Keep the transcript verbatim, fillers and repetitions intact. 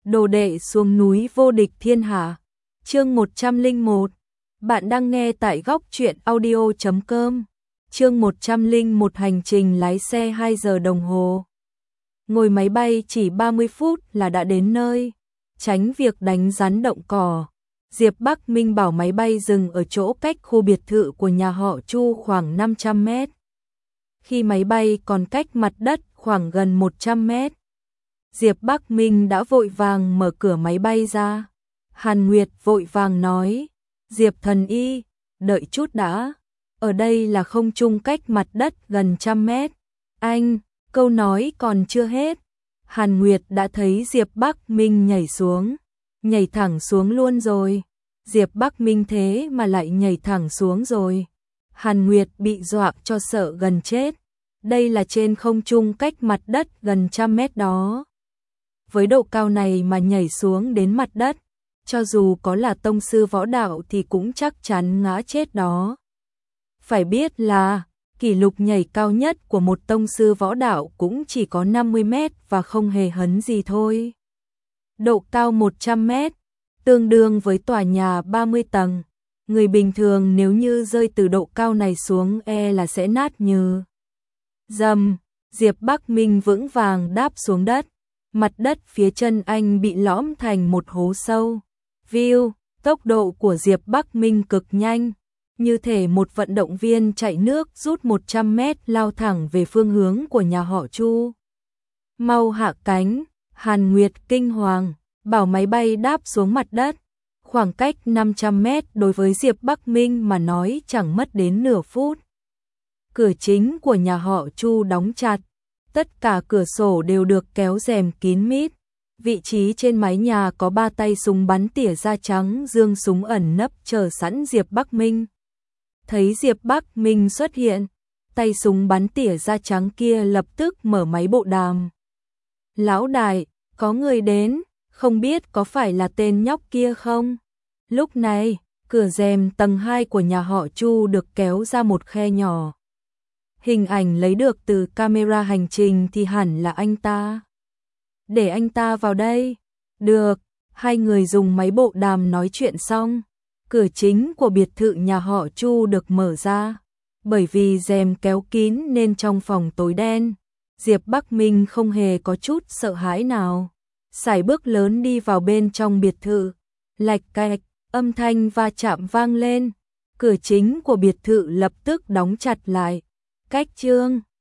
Đồ đệ xuống núi vô địch thiên hạ. Chương một trăm lẻ một. Bạn đang nghe tại góc truyện audio chấm com. Chương một trăm lẻ một, hành trình lái xe hai giờ đồng hồ. Ngồi máy bay chỉ ba mươi phút là đã đến nơi. Tránh việc đánh rắn động cỏ, Diệp Bắc Minh bảo máy bay dừng ở chỗ cách khu biệt thự của nhà họ Chu khoảng năm trăm mét. Khi máy bay còn cách mặt đất khoảng gần một trăm mét, Diệp Bắc Minh đã vội vàng mở cửa máy bay ra. Hàn Nguyệt vội vàng nói, Diệp thần y, đợi chút đã, ở đây là không trung cách mặt đất gần trăm mét. Anh, câu nói còn chưa hết, Hàn Nguyệt đã thấy Diệp Bắc Minh nhảy xuống, nhảy thẳng xuống luôn rồi. Diệp Bắc Minh thế mà lại nhảy thẳng xuống rồi. Hàn Nguyệt bị dọa cho sợ gần chết. Đây là trên không trung cách mặt đất gần trăm mét đó. Với độ cao này mà nhảy xuống đến mặt đất, cho dù có là tông sư võ đạo thì cũng chắc chắn ngã chết đó. Phải biết là kỷ lục nhảy cao nhất của một tông sư võ đạo cũng chỉ có năm mươi mét và không hề hấn gì thôi. Độ cao một trăm mét, tương đương với tòa nhà ba mươi tầng. Người bình thường nếu như rơi từ độ cao này xuống e là sẽ nát như dầm. Diệp Bắc Minh vững vàng đáp xuống đất. Mặt đất phía chân anh bị lõm thành một hố sâu. View, tốc độ của Diệp Bắc Minh cực nhanh, như thể một vận động viên chạy nước rút một trăm mét lao thẳng về phương hướng của nhà họ Chu. Mau hạ cánh, Hàn Nguyệt kinh hoàng, bảo máy bay đáp xuống mặt đất. Khoảng cách năm trăm mét đối với Diệp Bắc Minh mà nói chẳng mất đến nửa phút. Cửa chính của nhà họ Chu đóng chặt, tất cả cửa sổ đều được kéo rèm kín mít. Vị trí trên mái nhà có ba tay súng bắn tỉa da trắng dương súng ẩn nấp chờ sẵn Diệp Bắc Minh. Thấy Diệp Bắc Minh xuất hiện, tay súng bắn tỉa da trắng kia lập tức mở máy bộ đàm. Lão đại, có người đến, không biết có phải là tên nhóc kia không? Lúc này, cửa rèm tầng hai của nhà họ Chu được kéo ra một khe nhỏ. Hình ảnh lấy được từ camera hành trình thì hẳn là anh ta. Để anh ta vào đây. Được, hai người dùng máy bộ đàm nói chuyện xong. Cửa chính của biệt thự nhà họ Chu được mở ra. Bởi vì rèm kéo kín nên trong phòng tối đen, Diệp Bắc Minh không hề có chút sợ hãi nào. Sải bước lớn đi vào bên trong biệt thự. Lạch cạch, âm thanh va chạm vang lên. Cửa chính của biệt thự lập tức đóng chặt lại. Cách chương